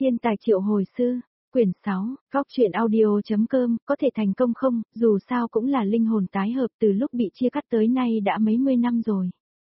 Thiên tài triệu hồi sư, quyển 6, góc truyện audio.com, có thể thành công không, dù sao cũng là linh hồn tái hợp từ lúc bị chia cắt tới nay đã mấy mươi năm rồi.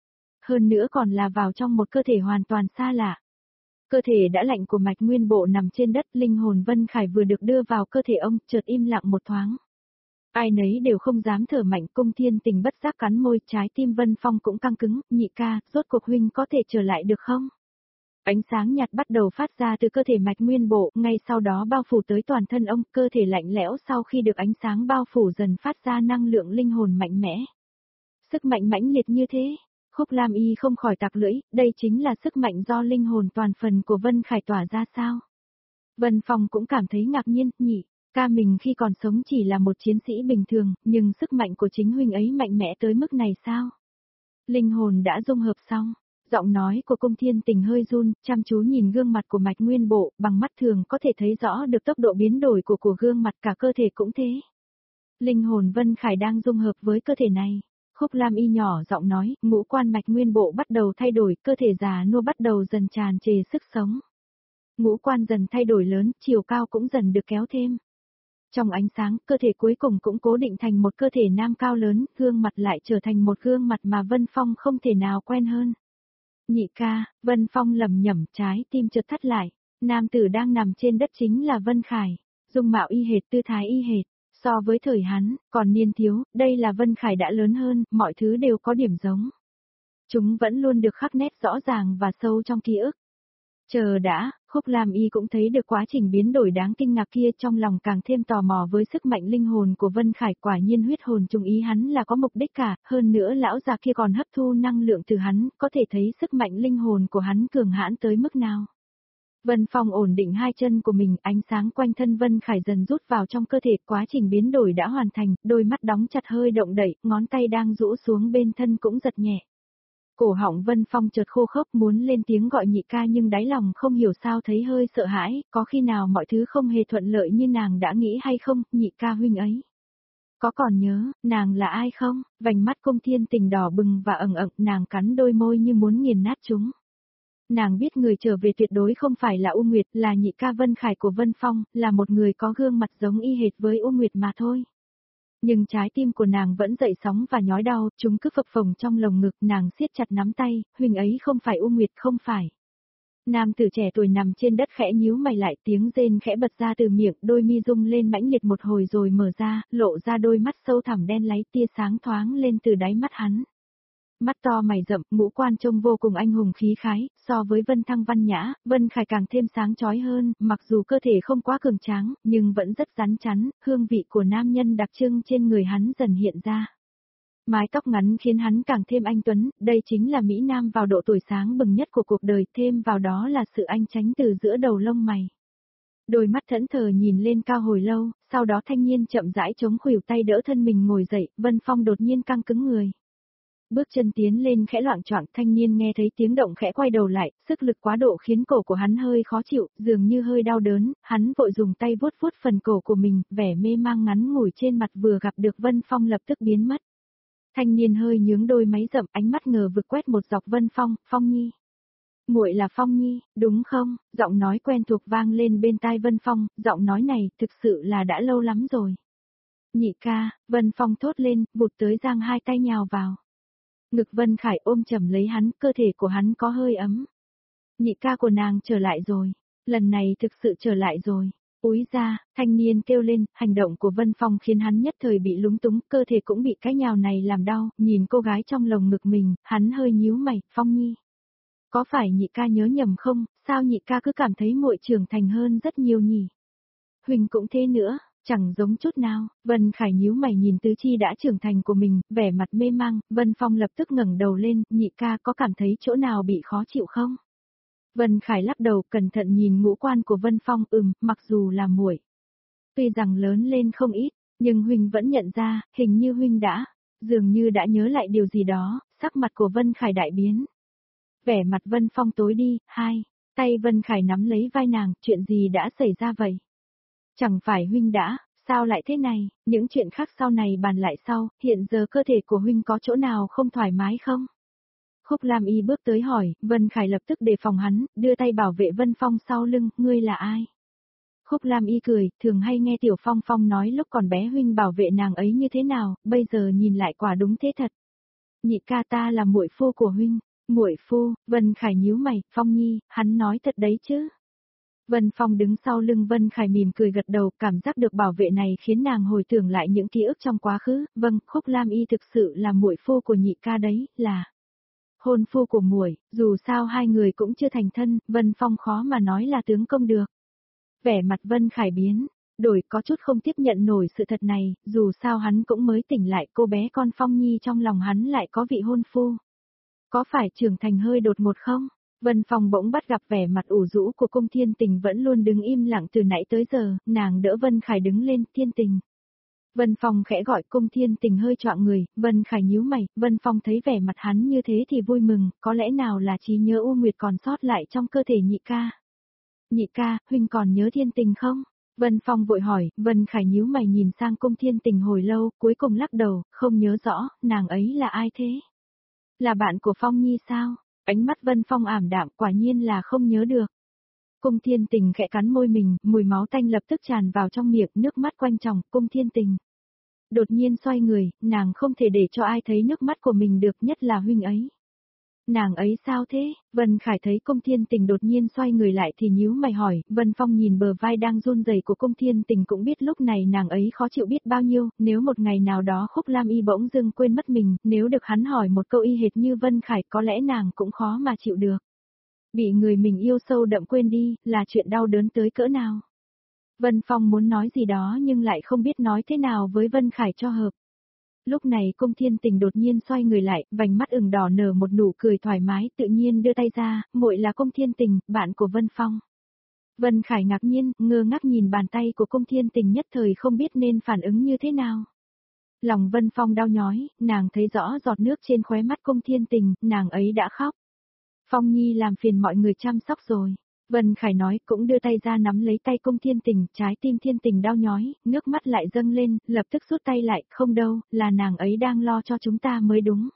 Hơn nữa còn là vào trong một cơ thể hoàn toàn xa lạ. Cơ thể đã lạnh của Mạch Nguyên Bộ nằm trên đất, linh hồn Vân Khải vừa được đưa vào cơ thể ông, chợt im lặng một thoáng. Ai nấy đều không dám thở mạnh, Cung Thiên Tình bất giác cắn môi, trái tim Vân Phong cũng căng cứng, nhị ca, rốt cuộc huynh có thể trở lại được không? Ánh sáng nhạt bắt đầu phát ra từ cơ thể Mạch Nguyên Bộ, ngay sau đó bao phủ tới toàn thân ông, cơ thể lạnh lẽo sau khi được ánh sáng bao phủ dần phát ra năng lượng linh hồn mạnh mẽ. Sức mạnh mãnh liệt như thế, Khúc Lam Y không khỏi tặc lưỡi, đây chính là sức mạnh do linh hồn toàn phần của Vân Khải tỏa ra sao? Vân Phong cũng cảm thấy ngạc nhiên, nhị ca mình khi còn sống chỉ là một chiến sĩ bình thường, nhưng sức mạnh của chính huynh ấy mạnh mẽ tới mức này sao? Linh hồn đã dung hợp xong. Giọng nói của Cung Thiên Tình hơi run, chăm chú nhìn gương mặt của Mạch Nguyên Bộ, bằng mắt thường có thể thấy rõ được tốc độ biến đổi của gương mặt, cả cơ thể cũng thế. Linh hồn Vân Khải đang dung hợp với cơ thể này. Khúc Lam Y nhỏ giọng nói, ngũ quan Mạch Nguyên Bộ bắt đầu thay đổi, cơ thể già nua bắt đầu dần tràn trề sức sống. Ngũ quan dần thay đổi lớn, chiều cao cũng dần được kéo thêm. Trong ánh sáng, cơ thể cuối cùng cũng cố định thành một cơ thể nam cao lớn, gương mặt lại trở thành một gương mặt mà Vân Phong không thể nào quen hơn. Nhị ca, Vân Phong lẩm nhẩm, trái tim chợt thắt lại. Nam tử đang nằm trên đất chính là Vân Khải, dung mạo y hệt, tư thái y hệt. So với thời hắn, còn niên thiếu, đây là Vân Khải đã lớn hơn, mọi thứ đều có điểm giống. Chúng vẫn luôn được khắc nét rõ ràng và sâu trong ký ức. Chờ đã, Khúc Lam Y cũng thấy được quá trình biến đổi đáng kinh ngạc kia, trong lòng càng thêm tò mò với sức mạnh linh hồn của Vân Khải, quả nhiên huyết hồn trùng ý hắn là có mục đích cả, hơn nữa lão già kia còn hấp thu năng lượng từ hắn, có thể thấy sức mạnh linh hồn của hắn cường hãn tới mức nào. Vân Phong ổn định hai chân của mình, ánh sáng quanh thân Vân Khải dần rút vào trong cơ thể, quá trình biến đổi đã hoàn thành, đôi mắt đóng chặt hơi động đậy, ngón tay đang rũ xuống bên thân cũng giật nhẹ. Cổ họng Vân Phong chợt khô khốc muốn lên tiếng gọi nhị ca nhưng đáy lòng không hiểu sao thấy hơi sợ hãi, có khi nào mọi thứ không hề thuận lợi như nàng đã nghĩ hay không, nhị ca huynh ấy. Có còn nhớ, nàng là ai không? Vành mắt Cung Thiên Tình đỏ bừng và ẩn ẩn, nàng cắn đôi môi như muốn nghiền nát chúng. Nàng biết người trở về tuyệt đối không phải là U Nguyệt, là nhị ca Vân Khải của Vân Phong, là một người có gương mặt giống y hệt với U Nguyệt mà thôi. Nhưng trái tim của nàng vẫn dậy sóng và nhói đau, chúng cứ phập phồng trong lồng ngực, nàng siết chặt nắm tay, huynh ấy không phải U Nguyệt, không phải. Nam tử trẻ tuổi nằm trên đất khẽ nhíu mày lại, tiếng rên khẽ bật ra từ miệng, đôi mi rung lên mãnh liệt một hồi rồi mở ra, lộ ra đôi mắt sâu thẳm đen láy, tia sáng thoáng lên từ đáy mắt hắn. Mắt to mày rậm, ngũ quan trông vô cùng anh hùng khí khái, so với Vân Thăng văn nhã, Vân Khải càng thêm sáng chói hơn, mặc dù cơ thể không quá cường tráng, nhưng vẫn rất rắn chắn, hương vị của nam nhân đặc trưng trên người hắn dần hiện ra. Mái tóc ngắn khiến hắn càng thêm anh tuấn, đây chính là mỹ nam vào độ tuổi sáng bừng nhất của cuộc đời, thêm vào đó là sự anh chánh từ giữa đầu lông mày. Đôi mắt thẫn thờ nhìn lên cao hồi lâu, sau đó thanh niên chậm rãi chống khuỷu tay đỡ thân mình ngồi dậy, Vân Phong đột nhiên căng cứng người. Bước chân tiến lên khẽ loạng choạng, thanh niên nghe thấy tiếng động khẽ quay đầu lại, sức lực quá độ khiến cổ của hắn hơi khó chịu, dường như hơi đau đớn, hắn vội dùng tay vuốt vuốt phần cổ của mình, vẻ mê mang ngắn ngủi trên mặt vừa gặp được Vân Phong lập tức biến mất. Thanh niên hơi nhướng đôi máy rậm, ánh mắt ngờ vực quét một dọc Vân Phong, Phong Nhi. Muội là Phong Nhi, đúng không? Giọng nói quen thuộc vang lên bên tai Vân Phong, giọng nói này thực sự là đã lâu lắm rồi. Nhị ca, Vân Phong thốt lên, vụt tới giang hai tay nhào vào. Ngực Vân Khải ôm chầm lấy hắn, cơ thể của hắn có hơi ấm. Nhị ca của nàng trở lại rồi, lần này thực sự trở lại rồi. Úi ra, thanh niên kêu lên, hành động của Vân Phong khiến hắn nhất thời bị lúng túng, cơ thể cũng bị cái nhào này làm đau, nhìn cô gái trong lồng ngực mình, hắn hơi nhíu mày, Phong Nhi. Có phải nhị ca nhớ nhầm không, sao nhị ca cứ cảm thấy muội trưởng thành hơn rất nhiều nhỉ? Huỳnh cũng thế nữa. Chẳng giống chút nào, Vân Khải nhíu mày nhìn tứ chi đã trưởng thành của mình, vẻ mặt mê mang, Vân Phong lập tức ngẩng đầu lên, nhị ca có cảm thấy chỗ nào bị khó chịu không? Vân Khải lắc đầu cẩn thận nhìn ngũ quan của Vân Phong, mặc dù là muội, tuy rằng lớn lên không ít, nhưng Huynh vẫn nhận ra, hình như Huynh dường như đã nhớ lại điều gì đó, sắc mặt của Vân Khải đại biến. Vẻ mặt Vân Phong tối đi, tay Vân Khải nắm lấy vai nàng, chuyện gì đã xảy ra vậy? Chẳng phải Huynh sao lại thế này, những chuyện khác sau này bàn lại sau, hiện giờ cơ thể của Huynh có chỗ nào không thoải mái không? Khúc Lam Y bước tới hỏi, Vân Khải lập tức đề phòng hắn, đưa tay bảo vệ Vân Phong sau lưng, ngươi là ai? Khúc Lam Y cười, thường hay nghe Tiểu Phong Phong nói lúc còn bé huynh bảo vệ nàng ấy như thế nào, bây giờ nhìn lại quả đúng thế thật. Nhị ca ta là muội phu của huynh. Muội phu? Vân Khải nhíu mày, Phong Nhi, hắn nói thật đấy chứ? Vân Phong đứng sau lưng Vân Khải mỉm cười gật đầu, cảm giác được bảo vệ này khiến nàng hồi tưởng lại những ký ức trong quá khứ, vâng, Khúc Lam Y thực sự là muội phu của nhị ca đấy, là hôn phu của muội, dù sao hai người cũng chưa thành thân, Vân Phong khó mà nói là tướng công được. Vẻ mặt Vân Khải biến, đổi có chút không tiếp nhận nổi sự thật này, dù sao hắn cũng mới tỉnh lại cô bé con Phong Nhi trong lòng hắn lại có vị hôn phu. Có phải trưởng thành hơi đột ngột không? Vân Phong bỗng bắt gặp vẻ mặt ủ rũ của Cung Thiên Tình vẫn luôn đứng im lặng từ nãy tới giờ, nàng đỡ Vân Khải đứng lên, Thiên Tình. Vân Phong khẽ gọi Cung Thiên Tình hơi choạng người, Vân Khải nhíu mày, Vân Phong thấy vẻ mặt hắn như thế thì vui mừng, có lẽ nào là trí nhớ U Nguyệt còn sót lại trong cơ thể nhị ca. Nhị ca, huynh còn nhớ Thiên Tình không? Vân Phong vội hỏi, Vân Khải nhíu mày nhìn sang Cung Thiên Tình hồi lâu, cuối cùng lắc đầu, không nhớ rõ, nàng ấy là ai thế? Là bạn của Phong Nhi sao? Ánh mắt Vân Phong ảm đạm, quả nhiên là không nhớ được. Cung Thiên Tình khẽ cắn môi mình, mùi máu tanh lập tức tràn vào trong miệng, nước mắt quanh tròng, Cung Thiên Tình. Đột nhiên xoay người, nàng không thể để cho ai thấy nước mắt của mình được, nhất là huynh ấy. Nàng ấy sao thế? Vân Khải thấy Cung Thiên Tình đột nhiên xoay người lại thì nhíu mày hỏi, Vân Phong nhìn bờ vai đang run rẩy của Cung Thiên Tình cũng biết lúc này nàng ấy khó chịu biết bao nhiêu, nếu một ngày nào đó Khúc Lam Y bỗng dưng quên mất mình, nếu được hắn hỏi một câu y hệt như Vân Khải có lẽ nàng cũng khó mà chịu được. Bị người mình yêu sâu đậm quên đi, là chuyện đau đớn tới cỡ nào. Vân Phong muốn nói gì đó nhưng lại không biết nói thế nào với Vân Khải cho hợp. Lúc này Cung Thiên Tình đột nhiên xoay người lại, vành mắt ửng đỏ nở một nụ cười thoải mái, tự nhiên đưa tay ra, muội là Cung Thiên Tình, bạn của Vân Phong. Vân Khải ngạc nhiên, ngơ ngác nhìn bàn tay của Cung Thiên Tình nhất thời không biết nên phản ứng như thế nào. Lòng Vân Phong đau nhói, nàng thấy rõ giọt nước trên khóe mắt Cung Thiên Tình, nàng ấy đã khóc. Phong Nhi làm phiền mọi người chăm sóc rồi. Vân Khải nói cũng đưa tay ra nắm lấy tay Cung Thiên Tình, trái tim Thiên Tình đau nhói, nước mắt lại dâng lên, lập tức rút tay lại, không đâu, là nàng ấy đang lo cho chúng ta mới đúng.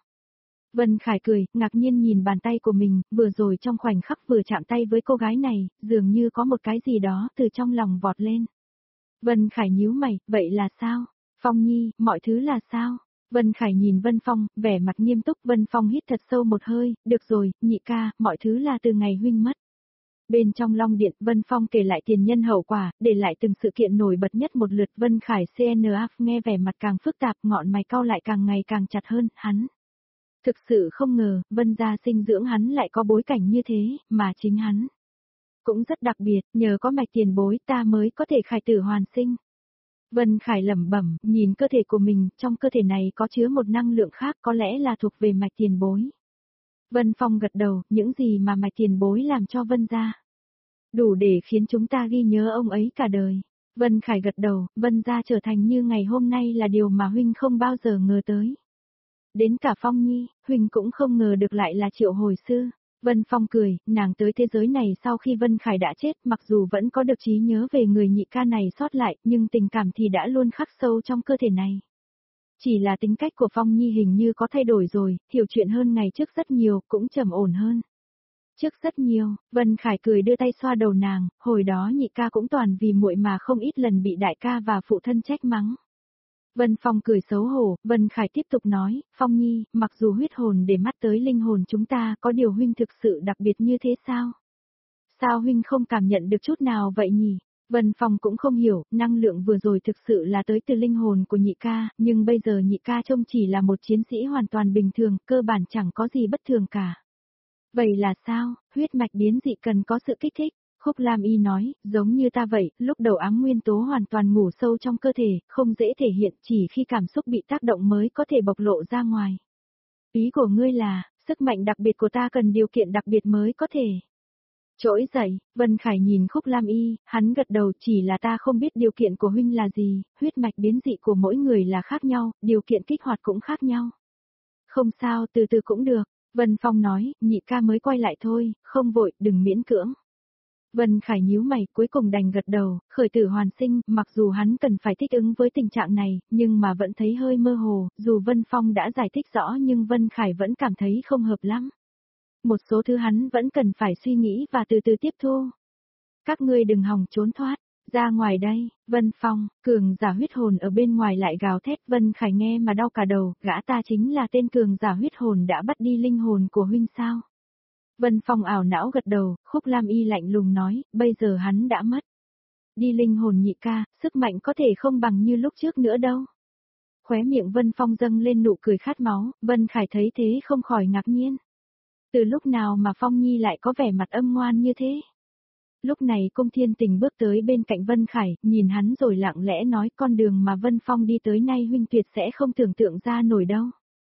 Vân Khải cười, ngạc nhiên nhìn bàn tay của mình, vừa rồi trong khoảnh khắc vừa chạm tay với cô gái này, dường như có một cái gì đó từ trong lòng vọt lên. Vân Khải nhíu mày, vậy là sao? Phong Nhi, mọi thứ là sao? Vân Khải nhìn Vân Phong, vẻ mặt nghiêm túc, Vân Phong hít thật sâu một hơi, được rồi, nhị ca, mọi thứ là từ ngày huynh mất. Bên trong Long Điện, Vân Phong kể lại tiền nhân hậu quả, để lại từng sự kiện nổi bật nhất một lượt. Vân Khải CNF nghe vẻ mặt càng phức tạp, ngọn mày cau lại càng ngày càng chặt hơn, hắn. Thực sự không ngờ, Vân gia sinh dưỡng hắn lại có bối cảnh như thế, mà chính hắn cũng rất đặc biệt, nhờ có mạch tiền bối ta mới có thể khải tử hoàn sinh. Vân Khải lẩm bẩm, nhìn cơ thể của mình, trong cơ thể này có chứa một năng lượng khác có lẽ là thuộc về mạch tiền bối. Vân Phong gật đầu, những gì mà mạch tiền bối làm cho Vân gia đủ để khiến chúng ta ghi nhớ ông ấy cả đời. Vân Khải gật đầu, Vân gia trở thành như ngày hôm nay là điều mà huynh không bao giờ ngờ tới. Đến cả Phong Nhi, huynh cũng không ngờ được lại là Triệu hồi xưa. Vân Phong cười, nàng tới thế giới này sau khi Vân Khải đã chết, mặc dù vẫn có được trí nhớ về người nhị ca này sót lại, nhưng tình cảm thì đã luôn khắc sâu trong cơ thể này. Chỉ là tính cách của Phong Nhi hình như có thay đổi rồi, hiểu chuyện hơn ngày trước rất nhiều, cũng trầm ổn hơn. Trước rất nhiều, Vân Khải cười đưa tay xoa đầu nàng, hồi đó nhị ca cũng toàn vì muội mà không ít lần bị đại ca và phụ thân trách mắng. Vân Phong cười xấu hổ, Vân Khải tiếp tục nói, Phong Nhi, mặc dù huyết hồn để mắt tới linh hồn chúng ta có điều huynh thực sự đặc biệt như thế sao? Sao huynh không cảm nhận được chút nào vậy nhỉ? Vân Phong cũng không hiểu, năng lượng vừa rồi thực sự là tới từ linh hồn của nhị ca, nhưng bây giờ nhị ca trông chỉ là một chiến sĩ hoàn toàn bình thường, cơ bản chẳng có gì bất thường cả. Vậy là sao, huyết mạch biến dị cần có sự kích thích? Khúc Lam Y nói, giống như ta vậy, lúc đầu ám nguyên tố hoàn toàn ngủ sâu trong cơ thể, không dễ thể hiện, chỉ khi cảm xúc bị tác động mới có thể bộc lộ ra ngoài. Ý của ngươi là, sức mạnh đặc biệt của ta cần điều kiện đặc biệt mới có thể trỗi dậy. Vân Khải nhìn Khúc Lam Y, hắn gật đầu, chỉ là ta không biết điều kiện của huynh là gì, huyết mạch biến dị của mỗi người là khác nhau, điều kiện kích hoạt cũng khác nhau. Không sao, từ từ cũng được. Vân Phong nói, nhị ca mới quay lại thôi, không vội, đừng miễn cưỡng. Vân Khải nhíu mày, cuối cùng đành gật đầu, khởi tử hoàn sinh, mặc dù hắn cần phải thích ứng với tình trạng này, nhưng mà vẫn thấy hơi mơ hồ, dù Vân Phong đã giải thích rõ nhưng Vân Khải vẫn cảm thấy không hợp lắm. Một số thứ hắn vẫn cần phải suy nghĩ và từ từ tiếp thu. Các ngươi đừng hòng trốn thoát. Ra ngoài đây, Vân Phong, cường giả huyết hồn ở bên ngoài lại gào thét. Vân Khải nghe mà đau cả đầu, gã ta chính là tên cường giả huyết hồn đã bắt đi linh hồn của huynh sao? Vân Phong ảo não gật đầu, Khúc Lam Y lạnh lùng nói, bây giờ hắn đã mất. Đi linh hồn nhị ca, sức mạnh có thể không bằng như lúc trước nữa đâu. Khóe miệng Vân Phong dâng lên nụ cười khát máu, Vân Khải thấy thế không khỏi ngạc nhiên. Từ lúc nào mà Phong Nhi lại có vẻ mặt âm ngoan như thế? Lúc này Cung Thiên Tình bước tới bên cạnh Vân Khải, nhìn hắn rồi lặng lẽ nói con đường mà Vân Phong đi tới nay huynh tuyệt sẽ không tưởng tượng ra nổi đâu.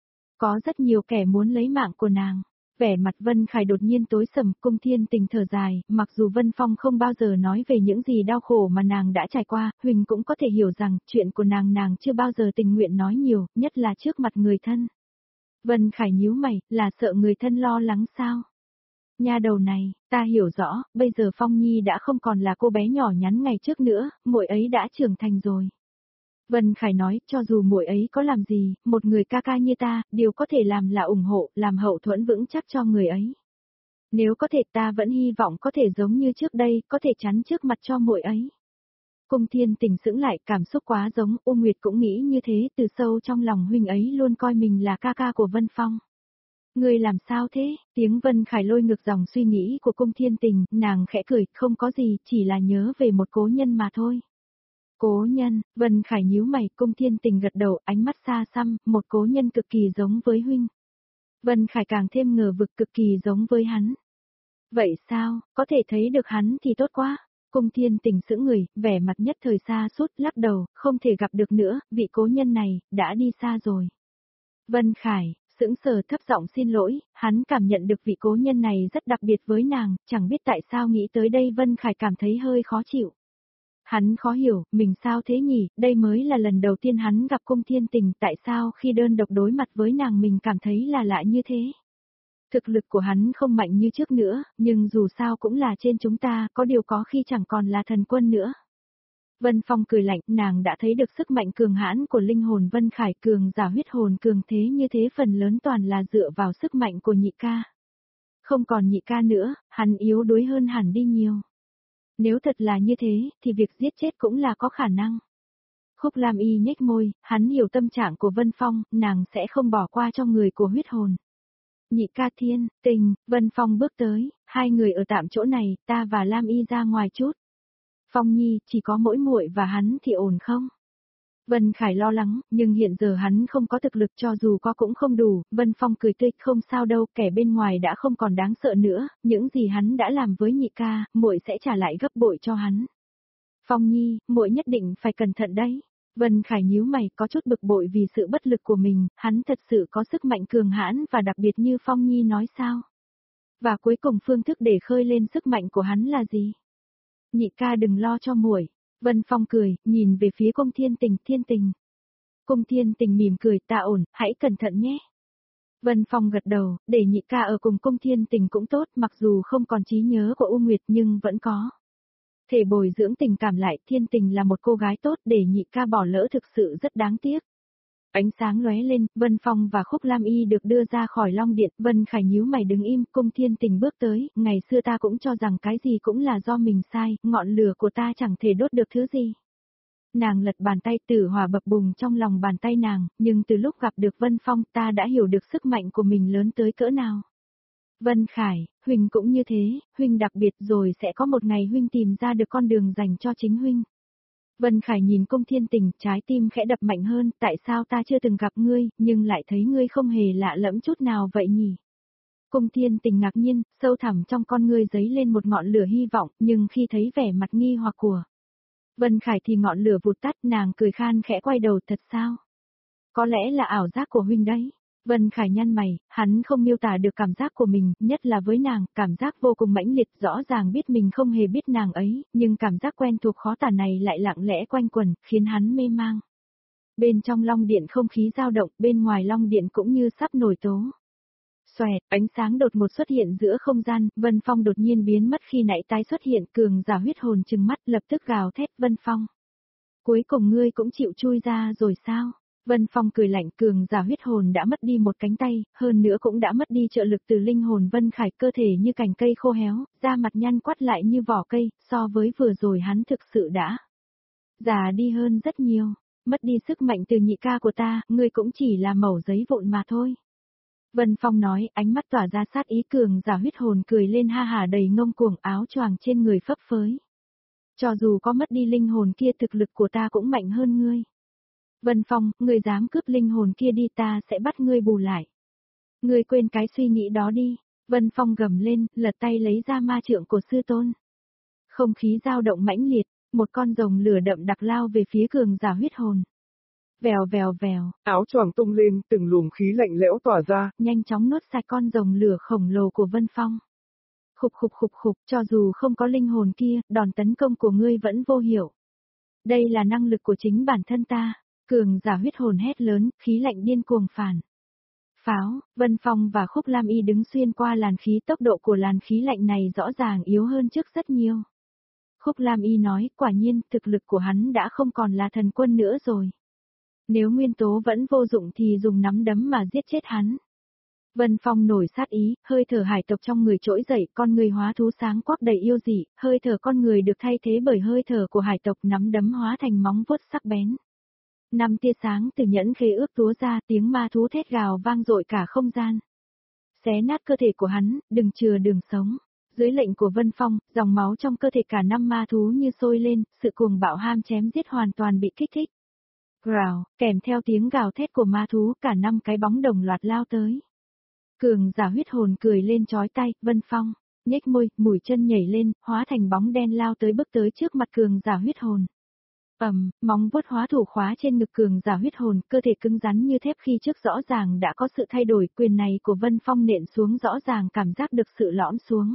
Có rất nhiều kẻ muốn lấy mạng của nàng. Vẻ mặt Vân Khải đột nhiên tối sầm, Cung Thiên Tình thở dài, mặc dù Vân Phong không bao giờ nói về những gì đau khổ mà nàng đã trải qua, huynh cũng có thể hiểu rằng chuyện của nàng chưa bao giờ tình nguyện nói nhiều, nhất là trước mặt người thân. Vân Khải nhíu mày, là sợ người thân lo lắng sao? Nha đầu này, ta hiểu rõ, bây giờ Phong Nhi đã không còn là cô bé nhỏ nhắn ngày trước nữa, muội ấy đã trưởng thành rồi. Vân Khải nói, cho dù muội ấy có làm gì, một người ca ca như ta, điều có thể làm là ủng hộ, làm hậu thuẫn vững chắc cho người ấy. Nếu có thể ta vẫn hy vọng có thể giống như trước đây, có thể chắn trước mặt cho muội ấy. Cung Thiên Tình sững lại, cảm xúc quá giống, U Nguyệt cũng nghĩ như thế, từ sâu trong lòng huynh ấy luôn coi mình là ca ca của Vân Phong. Ngươi làm sao thế? Tiếng Vân Khải lôi ngược dòng suy nghĩ của Cung Thiên Tình, nàng khẽ cười, không có gì, chỉ là nhớ về một cố nhân mà thôi. Cố nhân, Vân Khải nhíu mày, Cung Thiên Tình gật đầu, ánh mắt xa xăm, một cố nhân cực kỳ giống với huynh. Vân Khải càng thêm ngờ vực, cực kỳ giống với hắn. Vậy sao, có thể thấy được hắn thì tốt quá. Cung Thiên Tình sững người, vẻ mặt nhất thời xa sút lắc đầu, không thể gặp được nữa, vị cố nhân này, đã đi xa rồi. Vân Khải, sững sờ thấp giọng xin lỗi, hắn cảm nhận được vị cố nhân này rất đặc biệt với nàng, chẳng biết tại sao nghĩ tới đây Vân Khải cảm thấy hơi khó chịu. Hắn khó hiểu, mình sao thế nhỉ, đây mới là lần đầu tiên hắn gặp Cung Thiên Tình, tại sao khi đơn độc đối mặt với nàng mình cảm thấy là lạ như thế. Thực lực của hắn không mạnh như trước nữa, nhưng dù sao cũng là trên chúng ta, có điều có khi chẳng còn là thần quân nữa. Vân Phong cười lạnh, nàng đã thấy được sức mạnh cường hãn của linh hồn Vân Khải, cường giả huyết hồn cường thế như thế phần lớn toàn là dựa vào sức mạnh của nhị ca. Không còn nhị ca nữa, hắn yếu đuối hơn hẳn đi nhiều. Nếu thật là như thế, thì việc giết chết cũng là có khả năng. Khúc Lam Y nhếch môi, hắn hiểu tâm trạng của Vân Phong, nàng sẽ không bỏ qua cho người của huyết hồn. Nhị ca Thiên, Tình, Vân Phong bước tới, hai người ở tạm chỗ này, ta và Lam Y ra ngoài chút. Phong Nhi, chỉ có mỗi muội và hắn thì ổn không? Vân Khải lo lắng, nhưng hiện giờ hắn không có thực lực, cho dù có cũng không đủ. Vân Phong cười tươi, không sao đâu, kẻ bên ngoài đã không còn đáng sợ nữa, những gì hắn đã làm với nhị ca, muội sẽ trả lại gấp bội cho hắn. Phong Nhi, muội nhất định phải cẩn thận đấy. Vân Khải nhíu mày, có chút bực bội vì sự bất lực của mình, hắn thật sự có sức mạnh cường hãn và đặc biệt như Phong Nhi nói sao? Và cuối cùng phương thức để khơi lên sức mạnh của hắn là gì? Nhị ca đừng lo cho muội. Vân Phong cười, nhìn về phía Cung Thiên Tình, Thiên Tình. Cung Thiên Tình mỉm cười, ta ổn, hãy cẩn thận nhé. Vân Phong gật đầu, để nhị ca ở cùng Cung Thiên Tình cũng tốt, mặc dù không còn trí nhớ của U Nguyệt nhưng vẫn có thể bồi dưỡng tình cảm lại. Thiên Tình là một cô gái tốt, để nhị ca bỏ lỡ thực sự rất đáng tiếc. Ánh sáng lóe lên, Vân Phong và Khúc Lam Y được đưa ra khỏi Long Điện, Vân Khải nhíu mày đứng im, Cung Thiên Tình bước tới, ngày xưa ta cũng cho rằng cái gì cũng là do mình sai, ngọn lửa của ta chẳng thể đốt được thứ gì. Nàng lật bàn tay, tử hỏa bập bùng trong lòng bàn tay nàng, nhưng từ lúc gặp được Vân Phong ta đã hiểu được sức mạnh của mình lớn tới cỡ nào. Vân Khải, huynh cũng như thế, huynh đặc biệt rồi sẽ có một ngày huynh tìm ra được con đường dành cho chính huynh. Vân Khải nhìn Cung Thiên Tình, trái tim khẽ đập mạnh hơn, tại sao ta chưa từng gặp ngươi, nhưng lại thấy ngươi không hề lạ lẫm chút nào vậy nhỉ? Cung Thiên Tình ngạc nhiên, sâu thẳm trong con ngươi giấy lên một ngọn lửa hy vọng, nhưng khi thấy vẻ mặt nghi hoặc của Vân Khải thì ngọn lửa vụt tắt, nàng cười khan khẽ quay đầu, thật sao? Có lẽ là ảo giác của huynh đấy. Vân Khải nhăn mày, hắn không miêu tả được cảm giác của mình, nhất là với nàng, cảm giác vô cùng mãnh liệt, rõ ràng biết mình không hề biết nàng ấy, nhưng cảm giác quen thuộc khó tả này lại lặng lẽ quanh quẩn, khiến hắn mê mang. Bên trong Long Điện không khí dao động, bên ngoài Long Điện cũng như sắp nổi tố. Xoẹt, ánh sáng đột ngột xuất hiện giữa không gian, Vân Phong đột nhiên biến mất khi nãy tái xuất hiện, cường giả huyết hồn trừng mắt lập tức gào thét, Vân Phong. Cuối cùng ngươi cũng chịu chui ra rồi sao? Vân Phong cười lạnh, cường giả huyết hồn đã mất đi một cánh tay, hơn nữa cũng đã mất đi trợ lực từ linh hồn Vân Khải, cơ thể như cành cây khô héo, da mặt nhăn quắt lại như vỏ cây, so với vừa rồi hắn thực sự đã già đi hơn rất nhiều, mất đi sức mạnh từ nhị ca của ta, ngươi cũng chỉ là mẩu giấy vụn mà thôi. Vân Phong nói, ánh mắt tỏa ra sát ý, cường giả huyết hồn cười lên ha hả đầy ngông cuồng, áo choàng trên người phấp phới. Cho dù có mất đi linh hồn kia, thực lực của ta cũng mạnh hơn ngươi. Vân Phong, ngươi dám cướp linh hồn kia đi, ta sẽ bắt ngươi bù lại. Ngươi quên cái suy nghĩ đó đi. Vân Phong gầm lên, lật tay lấy ra ma trượng của sư tôn. Không khí dao động mãnh liệt, một con rồng lửa đậm đặc lao về phía cường giả huyết hồn. Vèo vèo vèo, áo choàng tung lên, từng luồng khí lạnh lẽo tỏa ra, nhanh chóng nuốt sạch con rồng lửa khổng lồ của Vân Phong. Khục khục khục khục, cho dù không có linh hồn kia, đòn tấn công của ngươi vẫn vô hiệu. Đây là năng lực của chính bản thân ta. Cường giả huyết hồn hét lớn, khí lạnh điên cuồng phản. Pháo, Vân Phong và Khúc Lam Y đứng xuyên qua làn khí, tốc độ của làn khí lạnh này rõ ràng yếu hơn trước rất nhiều. Khúc Lam Y nói, quả nhiên, thực lực của hắn đã không còn là thần quân nữa rồi. Nếu nguyên tố vẫn vô dụng thì dùng nắm đấm mà giết chết hắn. Vân Phong nổi sát ý, hơi thở hải tộc trong người trỗi dậy, con người hóa thú sáng quắc đầy yêu dị, hơi thở con người được thay thế bởi hơi thở của hải tộc, nắm đấm hóa thành móng vuốt sắc bén. 5 tia sáng từ nhẫn khế ước túa ra, tiếng ma thú thét gào vang dội cả không gian. Xé nát cơ thể của hắn, đừng chừa đường sống. Dưới lệnh của Vân Phong, dòng máu trong cơ thể cả 5 ma thú như sôi lên, sự cuồng bạo ham chém giết hoàn toàn bị kích thích. Growl, kèm theo tiếng gào thét của ma thú, cả 5 cái bóng đồng loạt lao tới. Cường giả huyết hồn cười lên chói tai, Vân Phong, nhếch môi, mũi chân nhảy lên, hóa thành bóng đen lao tới, bước tới trước mặt cường giả huyết hồn. Móng vuốt hóa thủ khóa trên ngực cường giả huyết hồn, cơ thể cứng rắn như thép, khi trước rõ ràng đã có sự thay đổi, quyền này của Vân Phong nện xuống rõ ràng cảm giác được sự lõm xuống.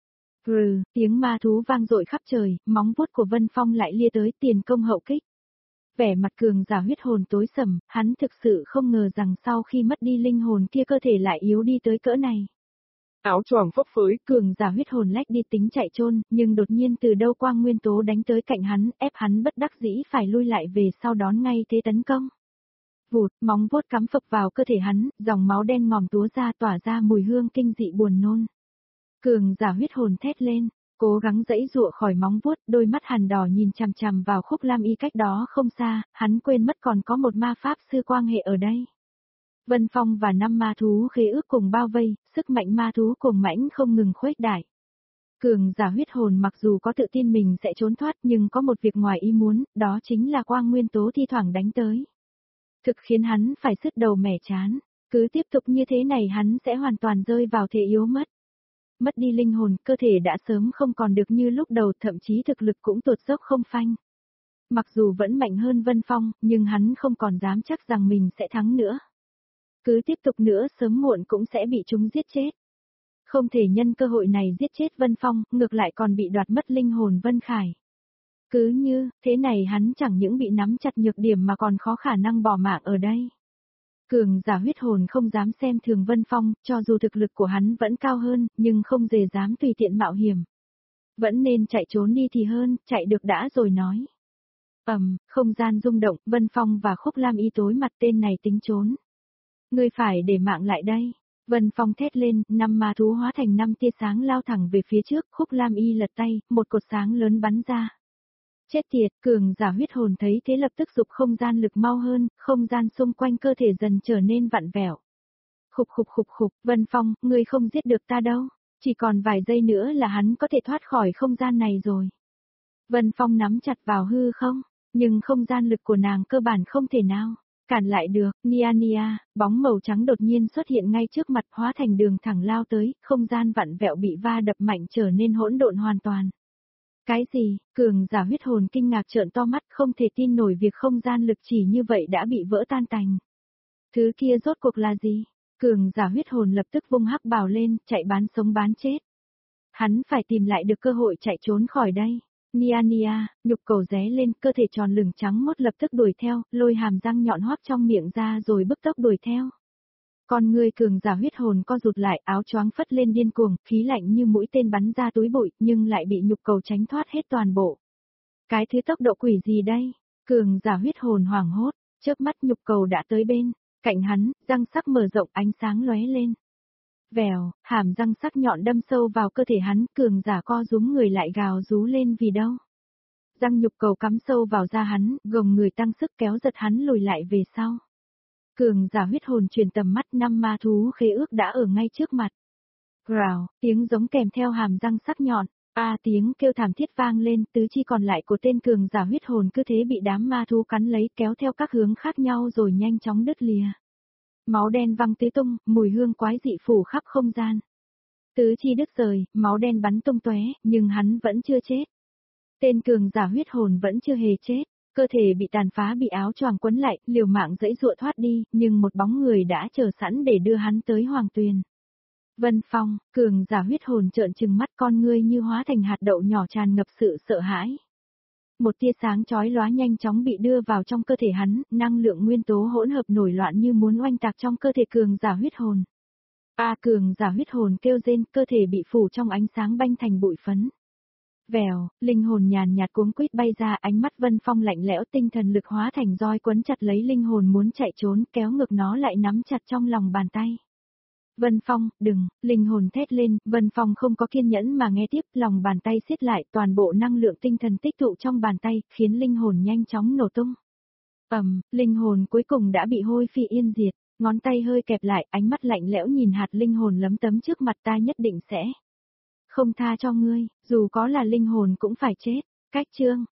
Tiếng ma thú vang dội khắp trời, móng vuốt của Vân Phong lại lia tới, tiền công hậu kích. Vẻ mặt cường giả huyết hồn tối sầm, hắn thực sự không ngờ rằng sau khi mất đi linh hồn kia, cơ thể lại yếu đi tới cỡ này. Áo choàng phấp phới, cường giả huyết hồn lách đi tính chạy trôn, nhưng đột nhiên từ đâu quang nguyên tố đánh tới cạnh hắn, ép hắn bất đắc dĩ phải lui lại về sau đón ngay thế tấn công. Vụt, móng vuốt cắm phập vào cơ thể hắn, dòng máu đen ngòm túa ra, tỏa ra mùi hương kinh dị buồn nôn. Cường giả huyết hồn thét lên, cố gắng giãy giụa khỏi móng vuốt, đôi mắt hàn đỏ nhìn chằm chằm vào Khúc Lam Y cách đó không xa, hắn quên mất còn có một ma pháp sư quan hệ ở đây. Vân Phong và 5 ma thú khế ước cùng bao vây, sức mạnh ma thú cuồng mãnh không ngừng khuếch đại. Cường giả huyết hồn mặc dù có tự tin mình sẽ trốn thoát, nhưng có một việc ngoài ý muốn, đó chính là quang nguyên tố thi thoảng đánh tới. Thực khiến hắn phải sứt đầu mẻ chán, cứ tiếp tục như thế này hắn sẽ hoàn toàn rơi vào thế yếu mất. Mất đi linh hồn, cơ thể đã sớm không còn được như lúc đầu, thậm chí thực lực cũng tụt dốc không phanh. Mặc dù vẫn mạnh hơn Vân Phong, nhưng hắn không còn dám chắc rằng mình sẽ thắng nữa. Cứ tiếp tục nữa sớm muộn cũng sẽ bị chúng giết chết. Không thể nhân cơ hội này giết chết Vân Phong, ngược lại còn bị đoạt mất linh hồn Vân Khải. Cứ như, thế này hắn chẳng những bị nắm chặt nhược điểm mà còn khó khả năng bỏ mạng ở đây. Cường giả huyết hồn không dám xem thường Vân Phong, cho dù thực lực của hắn vẫn cao hơn, nhưng không dề dám tùy tiện mạo hiểm. Vẫn nên chạy trốn đi thì hơn, chạy được đã rồi nói. Không gian rung động, Vân Phong và Khúc Lam Y tối mặt, tên này tính trốn. Ngươi phải để mạng lại đây. Vân Phong thét lên, 5 ma thú hóa thành 5 tia sáng lao thẳng về phía trước, Khúc Lam Y lật tay, một cột sáng lớn bắn ra. Chết tiệt, cường giả huyết hồn thấy thế lập tức giục không gian lực mau hơn, không gian xung quanh cơ thể dần trở nên vặn vẹo. Khục khục khục khục, Vân Phong, ngươi không giết được ta đâu, chỉ còn vài giây nữa là hắn có thể thoát khỏi không gian này rồi. Vân Phong nắm chặt vào hư không, nhưng không gian lực của nàng cơ bản không thể nào cản lại được. Nia, bóng màu trắng đột nhiên xuất hiện ngay trước mặt, hóa thành đường thẳng lao tới, không gian vặn vẹo bị va đập mạnh trở nên hỗn độn hoàn toàn. Cái gì? Cường giả huyết hồn kinh ngạc trợn to mắt, không thể tin nổi việc không gian lực chỉ như vậy đã bị vỡ tan tành. Thứ kia rốt cuộc là gì? Cường giả huyết hồn lập tức vung hắc bào lên, chạy bán sống bán chết. Hắn phải tìm lại được cơ hội chạy trốn khỏi đây. Nia, nhục cầu ré lên, cơ thể tròn lửng trắng mốt lập tức đuổi theo, lôi hàm răng nhọn hoắt trong miệng ra rồi bức tốc đuổi theo. Con người cường giả huyết hồn co rụt lại, áo choáng phất lên điên cuồng, khí lạnh như mũi tên bắn ra túi bụi, nhưng lại bị nhục cầu tránh thoát hết toàn bộ. Cái thứ tốc độ quỷ gì đây? Cường giả huyết hồn hoảng hốt, Chớp mắt nhục cầu đã tới bên, cạnh hắn, răng sắc mở rộng ánh sáng lóe lên. Vèo, hàm răng sắc nhọn đâm sâu vào cơ thể hắn, cường giả co rúm người lại gào rú lên vì đâu. Răng nhục cầu cắm sâu vào da hắn, gồng người tăng sức kéo giật hắn lùi lại về sau. Cường giả huyết hồn truyền tầm mắt, 5 ma thú khế ước đã ở ngay trước mặt. Rào, tiếng giống kèm theo hàm răng sắc nhọn, tiếng kêu thảm thiết vang lên, tứ chi còn lại của tên cường giả huyết hồn cứ thế bị đám ma thú cắn lấy kéo theo các hướng khác nhau rồi nhanh chóng đứt lìa. Máu đen văng tứ tung, mùi hương quái dị phủ khắp không gian. Tứ chi đứt rời, máu đen bắn tung tóe, nhưng hắn vẫn chưa chết. Tên cường giả huyết hồn vẫn chưa hề chết, cơ thể bị tàn phá bị áo choàng quấn lại, liều mạng giãy giụa thoát đi, nhưng một bóng người đã chờ sẵn để đưa hắn tới Hoàng Tuyền. Vân Phong, cường giả huyết hồn trợn trừng mắt, con ngươi như hóa thành hạt đậu nhỏ tràn ngập sự sợ hãi. Một tia sáng chói lóa nhanh chóng bị đưa vào trong cơ thể hắn, năng lượng nguyên tố hỗn hợp nổi loạn như muốn oanh tạc trong cơ thể cường giả huyết hồn. Cường giả huyết hồn kêu rên, cơ thể bị phủ trong ánh sáng banh thành bụi phấn. Vèo, linh hồn nhàn nhạt cuống quýt bay ra, ánh mắt Vân Phong lạnh lẽo, tinh thần lực hóa thành roi quấn chặt lấy linh hồn muốn chạy trốn, kéo ngược nó lại nắm chặt trong lòng bàn tay. Vân Phong, đừng, linh hồn thét lên, Vân Phong không có kiên nhẫn mà nghe tiếp, lòng bàn tay siết lại, toàn bộ năng lượng tinh thần tích tụ trong bàn tay, khiến linh hồn nhanh chóng nổ tung. Linh hồn cuối cùng đã bị hôi phi yên diệt, ngón tay hơi kẹp lại, ánh mắt lạnh lẽo nhìn hạt linh hồn lấm tấm trước mặt, ta nhất định sẽ không tha cho ngươi, dù có là linh hồn cũng phải chết. Cách chương